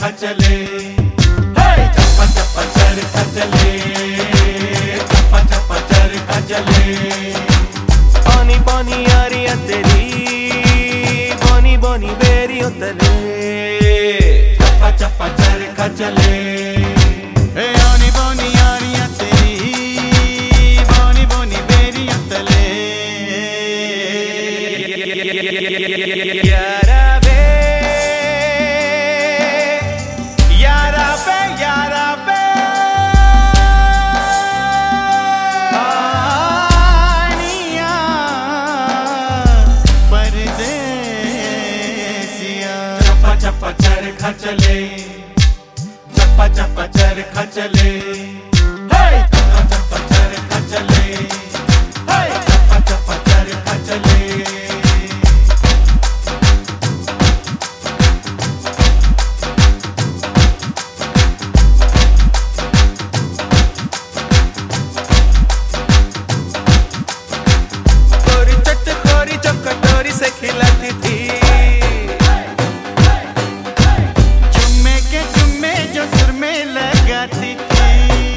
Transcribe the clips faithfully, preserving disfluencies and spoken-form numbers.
चरखा चले, चप्पा चप्पा चरखा चले, चप्पा चप्पा चरखा चले। पानी पानी यारियां तेरी, बोनी बोनी बेरियों तले, चप्पा चप्पा चरखा चले। बोनी बोनी यारियां तेरी, बोनी बोनी बेरियों तले। यारा बे यारा बे यारा बे कहानियां परदेसिया। चप्पा चप्पा चरखा चले, चप्पा चप्पा चरखा चले, चप्पा चप्पा चरखा चले, चप्पा चप्पा चरखा चले। कटोरी से खिलाती थी, चुम्मे के चुम्मे जो सुर में लगाती थी।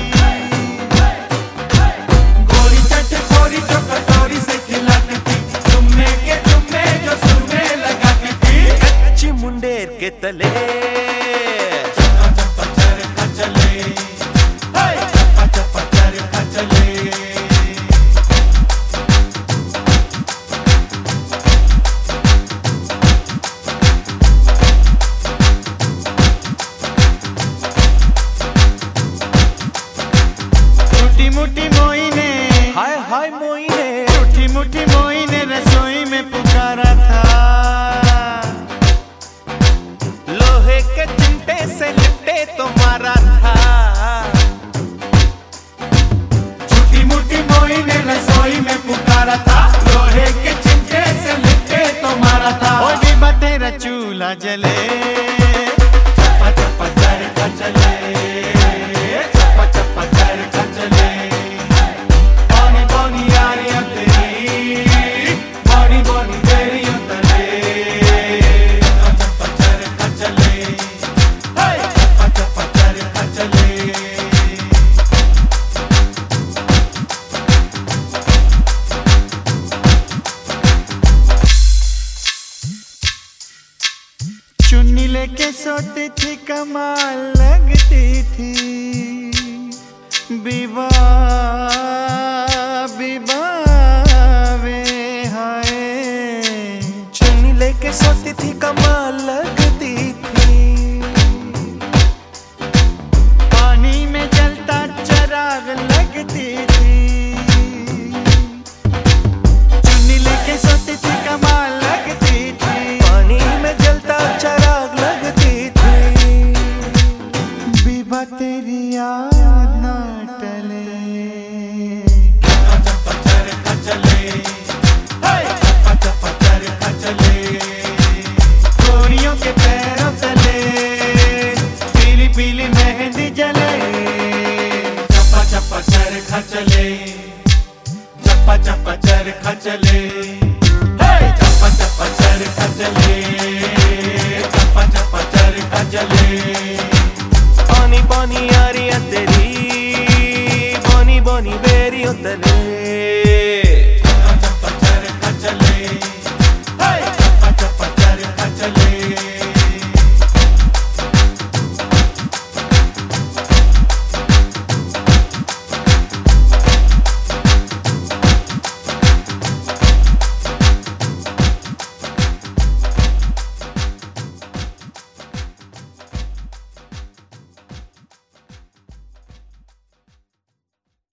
गोरी चट गोरी जो कटोरी से खिलाती थी, चुम्मे के चुम्मे जो सुर में लगाती थी। कच्ची मुंडेर के तले, चप्पा चप्पा चरखा चले, चप्पा चप्पा चरखा चले। मुठी मोई ने, हाय हाय मोई ने, मुठी मुठी मोई ने रसोई में पुकारा था। लोहे के चिमटे से लिपटे तो मारा था। छोटी मोटी मोई ने रसोई में पुकारा था, लोहे के चिमटे से लिपटे तो मारा था। ओ डिब्बा तेरा चूल्हा जले, चप्पा चप्पा चरखा चले, चप्पा चप्पा चरखा चले। बोनी बोनी यारियां तेरी, बोनी बोनी बेरियों तले, चप्पा चप्पा चरखा चले, चप्पा चप्पा चरखा चले। चुन्नी लेके सोती थी कमाल लगती थी। विवा विवा वे हाय, चुन्नी लेके सोती थी कमाल लगती थी। पानी में जलता चराग लगती थी। चुन्नी लेके सोती थी कमाल लगती थी। पानी में जलता चराग लगती थी। विवा तेरी याद ना टले, चप्पा चरखा चले, चप्पा चप्पा चरखा चले। गोरियों के पैरों तले पीली पीली मेहंदी जले। चप्पा चप्पा चरखा चले, चप्पा चप्पा चरखा चले, चप्पा चप्पा चरखा चले, चप्पा चप्पा चरखा चले। पानी पानी यारियां तेरी, बोनी बोनी बेरियों तले।